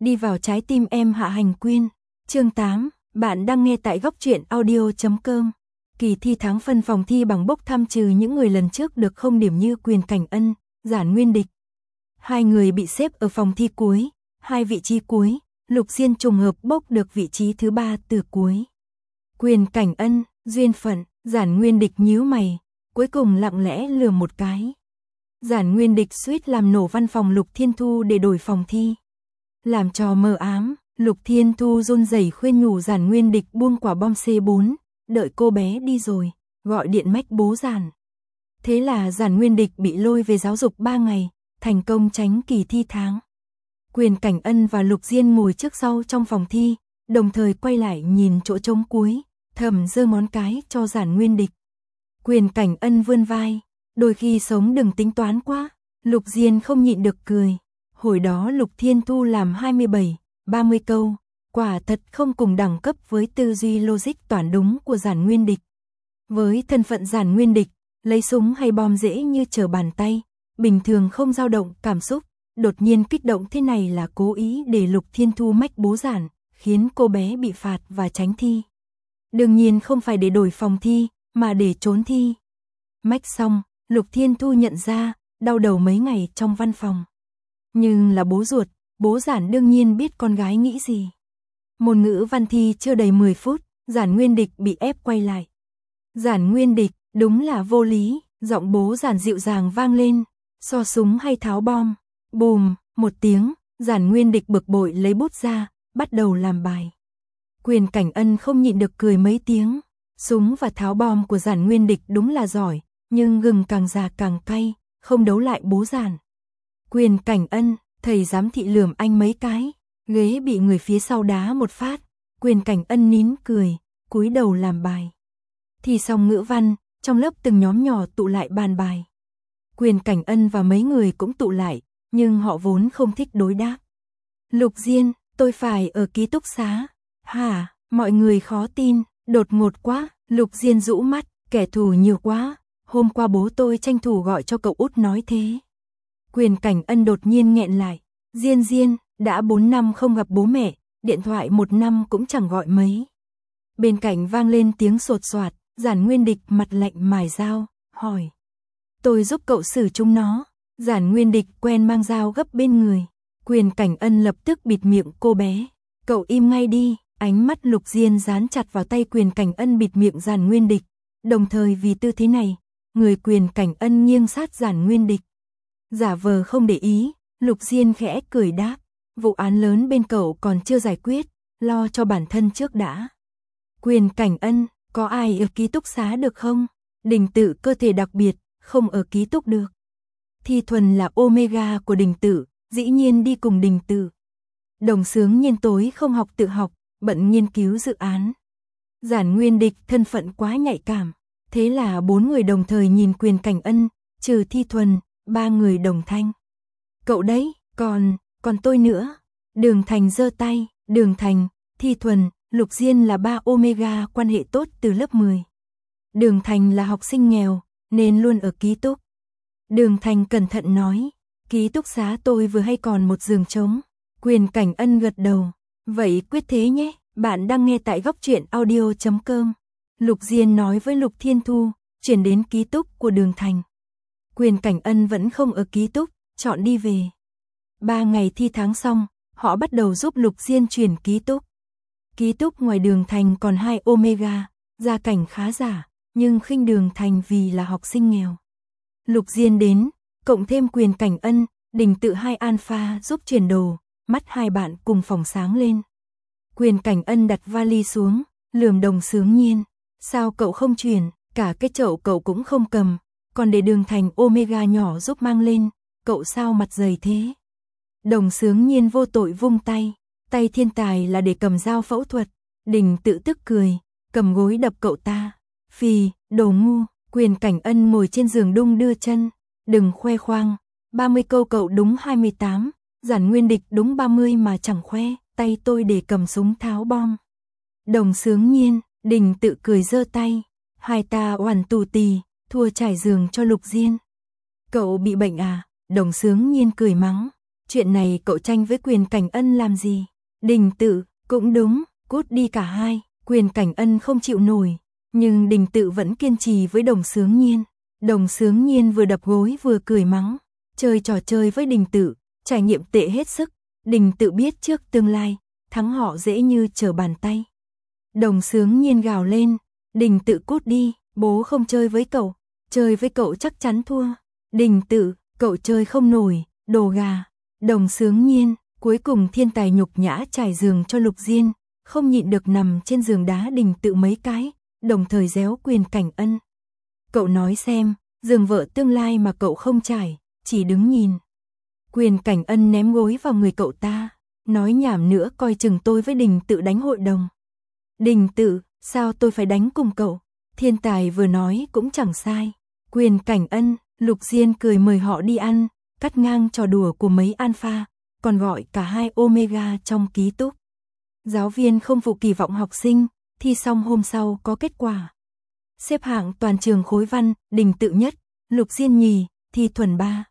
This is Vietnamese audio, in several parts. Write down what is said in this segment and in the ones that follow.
đi vào trái tim em. Hạ Hành Quyên. Chương 8, bạn đang nghe tại góc truyện audio.com. Kỳ thi tháng phân phòng thi bằng bốc thăm trừ những người lần trước được không điểm như Quyền Cảnh Ân, Giản Nguyên Địch. Hai người bị xếp ở phòng thi cuối, hai vị trí cuối, Lục Diên trùng hợp bốc được vị trí thứ 3 từ cuối. Quyền Cảnh Ân, duyên phận, Giản Nguyên Địch nhíu mày, cuối cùng lặng lẽ lừa một cái. Giản Nguyên Địch suýt làm nổ văn phòng Lục Thiên Thu để đổi phòng thi. Làm trò mờ ám, Lục Thiên Thu run rẩy khuyên nhủ Giản Nguyên Địch buông quả bom C4, đợi cô bé đi rồi, gọi điện mách bố Giản. Thế là Giản Nguyên Địch bị lôi về giáo dục 3 ngày, thành công tránh kỳ thi tháng. Quyền Cảnh Ân và Lục Diên ngồi trước sau trong phòng thi, đồng thời quay lại nhìn chỗ trống cuối, thầm giơ ngón cái cho Giản Nguyên Địch. Quyền Cảnh Ân vươn vai, đôi khi sống đừng tính toán quá. Lục Diên không nhịn được cười. Hồi đó Lục Thiên Thu làm 27, 30 câu, quả thật không cùng đẳng cấp với tư duy logic toán đúng của Giản Nguyên Địch. Với thân phận Giản Nguyên Địch, lấy súng hay bom dễ như trở bàn tay, bình thường không dao động cảm xúc, đột nhiên kích động thế này là cố ý để Lục Thiên Thu mách bố Giản, khiến cô bé bị phạt và tránh thi. Đương nhiên không phải để đổi phòng thi, mà để trốn thi. Mách xong, Lục Thiên Thu nhận ra, đau đầu mấy ngày trong văn phòng. Nhưng là bố ruột, bố Giản đương nhiên biết con gái nghĩ gì. Môn ngữ văn thi chưa đầy 10 phút, Giản Nguyên Địch bị ép quay lại. Giản Nguyên Địch, đúng là vô lý, giọng bố Giản dịu dàng vang lên, so súng hay tháo bom. Bùm, một tiếng, Giản Nguyên Địch bực bội lấy bút ra, bắt đầu làm bài. Quyền Cảnh Ân không nhịn được cười mấy tiếng. Súng và tháo bom của Giản Nguyên Địch đúng là giỏi, nhưng gừng càng già càng cay, không đấu lại bố Giản. Quyền Cảnh Ân, thầy giám thị lườm anh mấy cái, ghế bị người phía sau đá một phát. Quyền Cảnh Ân nín cười, cúi đầu làm bài. Thi xong ngữ văn, trong lớp từng nhóm nhỏ tụ lại bàn bài. Quyền Cảnh Ân và mấy người cũng tụ lại, nhưng họ vốn không thích đối đáp. Lục Diên, tôi phải ở ký túc xá. Hả, mọi người khó tin, đột ngột quá. Lục Diên rũ mắt, kẻ thù nhiều quá. Hôm qua bố tôi tranh thủ gọi cho cậu út nói thế. Quyền Cảnh Ân đột nhiên nghẹn lại. Diên, đã 4 năm không gặp bố mẹ, điện thoại 1 năm cũng chẳng gọi mấy. Bên cạnh vang lên tiếng sột soạt, Giản Nguyên Địch mặt lạnh mài dao, hỏi. Tôi giúp cậu xử chúng nó. Giản Nguyên Địch quen mang dao gấp bên người. Quyền Cảnh Ân lập tức bịt miệng cô bé. Cậu im ngay đi. Ánh mắt Lục Diên dán chặt vào tay Quyền Cảnh Ân bịt miệng Giản Nguyên Địch. Đồng thời vì tư thế này, người Quyền Cảnh Ân nghiêng sát Giản Nguyên Địch. Giả vờ không để ý, Lục Diên khẽ cười đáp. Vụ án lớn bên cậu còn chưa giải quyết, lo cho bản thân trước đã. Quyền Cảnh Ân, có ai ở ký túc xá được không? Đình Tự cơ thể đặc biệt, không ở ký túc được. Thi Thuần là Omega của Đình Tự, dĩ nhiên đi cùng Đình Tự. Đồng Sướng Nhiên tối không học tự học, bận nghiên cứu dự án. Giản Nguyên Địch thân phận quá nhạy cảm, thế là 4 người đồng thời nhìn Quyền Cảnh Ân, trừ Thi Thuần, 3 người đồng thanh. Cậu đấy, còn tôi nữa. Đường Thành giơ tay, Đường Thành, Thi Thuần, Lục Diên là 3 Omega quan hệ tốt từ lớp 10. Đường Thành là học sinh nghèo, nên luôn ở ký túc. Đường Thành cẩn thận nói, ký túc xá tôi vừa hay còn một giường trống. Quyền Cảnh Ân gật đầu, vậy quyết thế nhé, bạn đang nghe tại góc truyện audio.com. Lục Diên nói với Lục Thiên Thu, chuyển đến ký túc của Đường Thành. Quyền Cảnh Ân vẫn không ở ký túc, chọn đi về. 3 ngày thi tháng xong, họ bắt đầu giúp Lục Diên chuyển ký túc. Ký túc ngoài Đường Thành còn 2 Omega, gia cảnh khá giả, nhưng khinh Đường Thành vì là học sinh nghèo. Lục Diên đến, cộng thêm Quyền Cảnh Ân, Đình Tự 2 Alpha giúp chuyển đồ, mắt hai bạn cùng phòng sáng lên. Quyền Cảnh Ân đặt vali xuống, lườm Đồng Sướng Nhiên. Sao cậu không chuyển, cả cái chậu cậu cũng không cầm, còn để Đường Thành Omega nhỏ giúp mang lên, cậu sao mặt dày thế? Đồng Sướng Nhiên vô tội vung tay, tay thiên tài là để cầm dao phẫu thuật. Đình Tự tức cười, cầm gối đập cậu ta. Phì, đồ ngu. Quyền Cảnh Ân ngồi trên giường đung đưa chân. Đừng khoe khoang, 30 câu cậu đúng 28, Giản Nguyên Địch đúng 30 mà chẳng khoe, tay tôi để cầm súng tháo bom. Đồng Sướng Nhiên, Đình Tự cười giơ tay, hai ta oằn tù tì, thua trải giường cho Lục Diên. Cậu bị bệnh à? Đồng Sướng Nhiên cười mắng, Chuyện này cậu tranh với Quyền Cảnh Ân làm gì? Đình Tự, cũng đúng, cút đi cả hai. Quyền Cảnh Ân không chịu nổi, nhưng Đình Tự vẫn kiên trì với Đồng Xướng Nhiên. Đồng Xướng Nhiên vừa đập gối vừa cười mắng, chơi trò chơi với Đình Tự, trải nghiệm tệ hết sức. Đình Tự biết trước tương lai, thắng họ dễ như trở bàn tay. Đồng Xướng Nhiên gào lên, Đình Tự cút đi, bố không chơi với cậu chắc chắn thua. Đình Tự, cậu chơi không nổi, đồ gà. Đồng Xướng Nhiên, cuối cùng thiên tài nhục nhã trải giường cho Lục Diên, không nhịn được nằm trên giường đá Đình Tự mấy cái, đồng thời réo Quyền Cảnh Ân. Cậu nói xem, giường vợ tương lai mà cậu không trải, chỉ đứng nhìn. Quyền Cảnh Ân ném gối vào người cậu ta, nói nhảm nữa coi chừng tôi với Đình Tự đánh hội đồng. Đình Tự, sao tôi phải đánh cùng cậu? Thiên tài vừa nói cũng chẳng sai. Quyền Cảnh Ân, Lục Diên cười mời họ đi ăn, cắt ngang trò đùa của mấy alpha, còn gọi cả hai omega trong ký túc. Giáo viên không phụ kỳ vọng học sinh, thi xong hôm sau có kết quả. Xếp hạng toàn trường khối văn, Đình Tự nhất, Lục Diên nhì, thi thuần 3.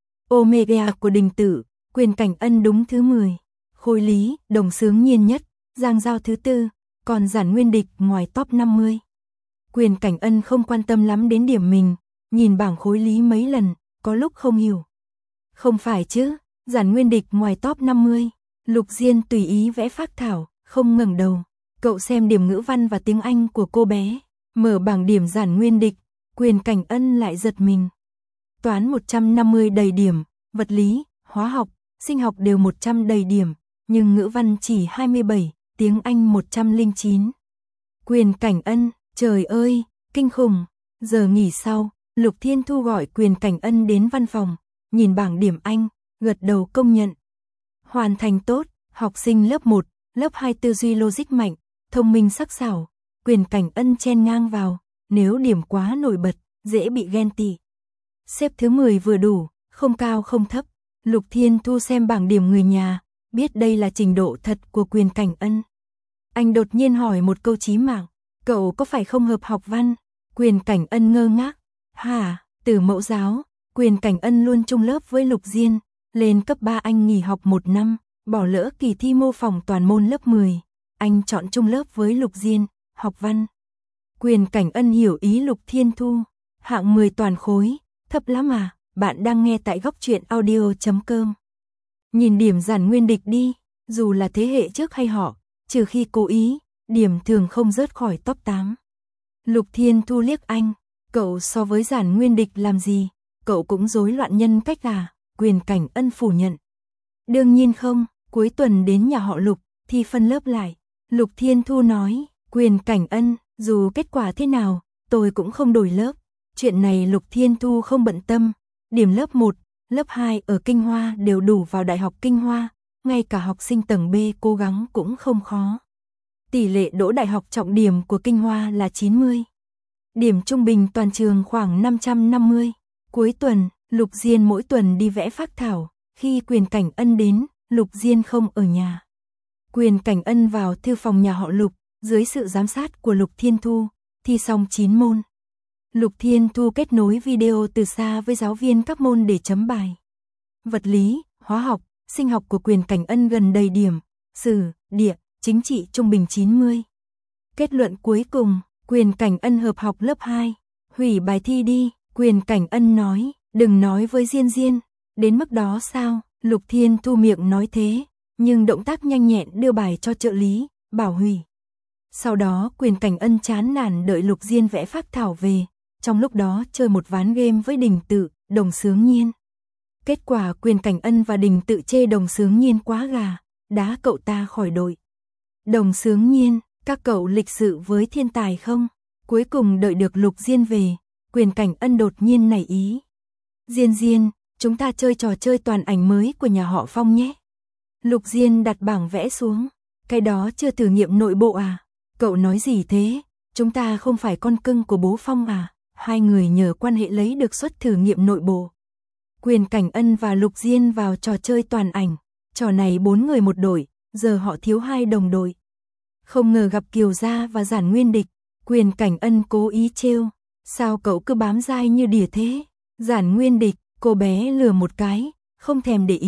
Omega của Đình Tự, Quyền Cảnh Ân đúng thứ 10. Khối lý, Đồng Xướng Nhiên nhất, Giang Giao thứ 4, còn Giản Nguyên Địch ngoài top 50. Quyền Cảnh Ân không quan tâm lắm đến điểm mình, nhìn bảng khối lý mấy lần, có lúc không hiểu. Không phải chứ, Giản Nguyên Địch ngoài top 50. Lục Diên tùy ý vẽ phác thảo, không ngẩng đầu. Cậu xem điểm ngữ văn và tiếng Anh của cô bé, mở bảng điểm Giản Nguyên Địch, Quyền Cảnh Ân lại giật mình. Toán 150 đầy điểm, vật lý, hóa học, sinh học đều 100 đầy điểm, nhưng ngữ văn chỉ 27, tiếng Anh 109. Quyền Cảnh Ân, trời ơi, kinh khủng. Giờ nghỉ sau, Lục Thiên Thu gọi Quyền Cảnh Ân đến văn phòng, nhìn bảng điểm Anh, gật đầu công nhận. Hoàn thành tốt, học sinh lớp 1, lớp 2 tư duy logic mạnh, thông minh sắc sảo. Quyền Cảnh Ân chen ngang vào, nếu điểm quá nổi bật, dễ bị ghen tị. Xếp thứ 10 vừa đủ, không cao không thấp. Lục Thiên Thu xem bảng điểm người nhà, biết đây là trình độ thật của Quyền Cảnh Ân. Anh đột nhiên hỏi một câu chí mạng, cậu có phải không hợp học văn? Quyền Cảnh Ân ngơ ngác, hả, từ mẫu giáo, Quyền Cảnh Ân luôn chung lớp với Lục Diên, lên cấp 3 anh nghỉ học 1 năm, bỏ lỡ kỳ thi mô phỏng toàn môn lớp 10, anh chọn chung lớp với Lục Diên, học văn. Quyền Cảnh Ân hiểu ý Lục Thiên Thu, hạng 10 toàn khối, thấp lắm à, bạn đang nghe tại góc truyện audio.com. Nhìn điểm Giản Nguyên Địch đi, dù là thế hệ trước hay họ, trừ khi cố ý, điểm thường không rớt khỏi top 8. Lục Thiên Thu liếc anh, cậu so với Giản Nguyên Địch làm gì, cậu cũng rối loạn nhân cách à? Quyền Cảnh Ân phủ nhận. Đương nhiên không, cuối tuần đến nhà họ Lục, thi phân lớp lại. Lục Thiên Thu nói, Quyền Cảnh Ân, dù kết quả thế nào, tôi cũng không đổi lớp. Chuyện này Lục Thiên Thu không bận tâm, điểm lớp 1, lớp 2 ở Kinh Hoa đều đủ vào Đại học Kinh Hoa, ngay cả học sinh tầng B cố gắng cũng không khó. Tỷ lệ đỗ đại học trọng điểm của Kinh Hoa là 90. Điểm trung bình toàn trường khoảng 550. Cuối tuần, Lục Diên mỗi tuần đi vẽ phác thảo, khi Quyền Cảnh Ân đến, Lục Diên không ở nhà. Quyền Cảnh Ân vào thư phòng nhà họ Lục, dưới sự giám sát của Lục Thiên Thu, thi xong 9 môn. Lục Thiên Thu kết nối video từ xa với giáo viên các môn để chấm bài. Vật lý, hóa học, sinh học của Quyền Cảnh Ân gần đầy điểm, sử, địa, chính trị trung bình 90. Kết luận cuối cùng, Quyền Cảnh Ân hợp học lớp 2, hủy bài thi đi, Quyền Cảnh Ân nói, đừng nói với Diên Diên, đến mức đó sao? Lục Thiên Thu miệng nói thế, nhưng động tác nhanh nhẹn đưa bài cho trợ lý, bảo hủy. Sau đó Quyền Cảnh Ân chán nản đợi Lục Diên vẽ phác thảo về, trong lúc đó chơi một ván game với Đình Tự, Đồng Xướng Nhiên. Kết quả Quyền Cảnh Ân và Đình Tự chê Đồng Xướng Nhiên quá gà, đá cậu ta khỏi đội. Đồng Xướng Nhiên, các cậu lịch sự với thiên tài không? Cuối cùng đợi được Lục Diên về, Quyền Cảnh Ân đột nhiên nảy ý. Diên Diên, chúng ta chơi trò chơi toàn ảnh mới của nhà họ Phong nhé. Lục Diên đặt bảng vẽ xuống, cái đó chưa thử nghiệm nội bộ à? Cậu nói gì thế? Chúng ta không phải con cưng của bố Phong à? Hai người nhờ quan hệ lấy được suất thử nghiệm nội bộ. Quyền Cảnh Ân và Lục Diên vào trò chơi toàn ảnh, trò này 4 người một đội, giờ họ thiếu 2 đồng đội. Không ngờ gặp Kiều Gia và Giản Nguyên Địch, Quyền Cảnh Ân cố ý trêu, sao cậu cứ bám dai như đỉa thế? Giản Nguyên Địch, cô bé lừa một cái, không thèm để ý,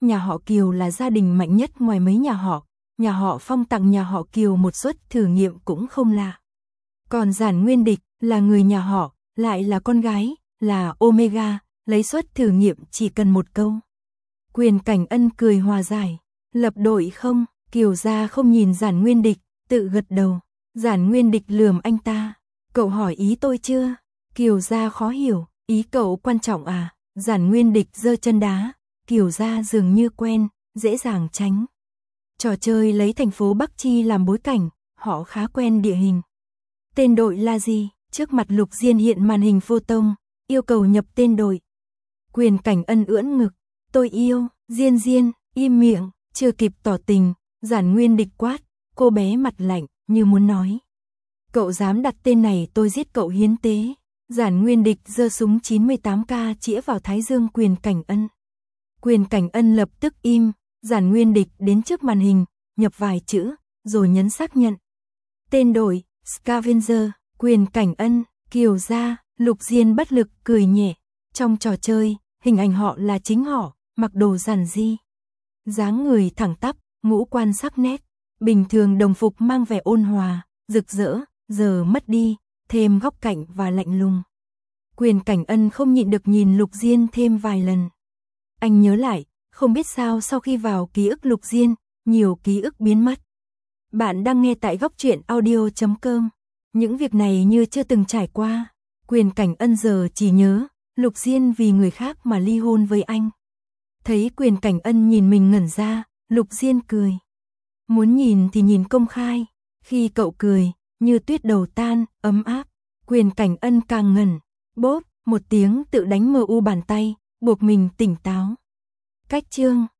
nhà họ Kiều là gia đình mạnh nhất ngoài mấy nhà họ Phong tặng nhà họ Kiều một suất thử nghiệm cũng không lạ. Còn Giản Nguyên Địch là người nhà họ, lại là con gái, là Omega, lấy suất thử nghiệm chỉ cần một câu. Quyền Cảnh Ân cười hòa giải, lập đội không? Kiều gia không nhìn Giản Nguyên Địch, tự gật đầu. Giản Nguyên Địch lườm anh ta, cậu hỏi ý tôi chưa? Kiều gia khó hiểu, ý cậu quan trọng à? Giản Nguyên Địch giơ chân đá, Kiều gia dường như quen, dễ dàng tránh. Trò chơi lấy thành phố Bắc Chi làm bối cảnh, họ khá quen địa hình. Tên đội là gì? Trước mặt Lục Diên hiện màn hình photon, yêu cầu nhập tên đội. Quyền Cảnh Ân ưỡn ngực, tôi yêu, Diên, im miệng, chưa kịp tỏ tình, Giản Nguyên Địch quát, cô bé mặt lạnh, như muốn nói. Cậu dám đặt tên này tôi giết cậu hiến tế. Giản Nguyên Địch giơ súng 98K chĩa vào thái dương Quyền Cảnh Ân. Quyền Cảnh Ân lập tức im, Giản Nguyên Địch đến trước màn hình, nhập vài chữ, rồi nhấn xác nhận. Tên đội, Scavenger, Quyền Cảnh Ân, Kiều gia, Lục Diên bất lực cười nhẹ. Trong trò chơi, hình ảnh họ là chính họ, mặc đồ giản dị. Dáng người thẳng tắp, ngũ quan sắc nét, bình thường đồng phục mang vẻ ôn hòa, rực rỡ, giờ mất đi, thêm góc cạnh và lạnh lùng. Quyền Cảnh Ân không nhịn được nhìn Lục Diên thêm vài lần. Anh nhớ lại, không biết sao sau khi vào ký ức Lục Diên, nhiều ký ức biến mất. Bạn đang nghe tại góc truyện audio.com. Những việc này như chưa từng trải qua. Quyền Cảnh Ân giờ chỉ nhớ, Lục Diên vì người khác mà ly hôn với anh. Thấy Quyền Cảnh Ân nhìn mình ngẩn ra, Lục Diên cười. Muốn nhìn thì nhìn công khai. Khi cậu cười, như tuyết đầu tan, ấm áp. Quyền Cảnh Ân càng ngẩn. Bốp, một tiếng tự đánh mờ u bàn tay, buộc mình tỉnh táo. Cách chương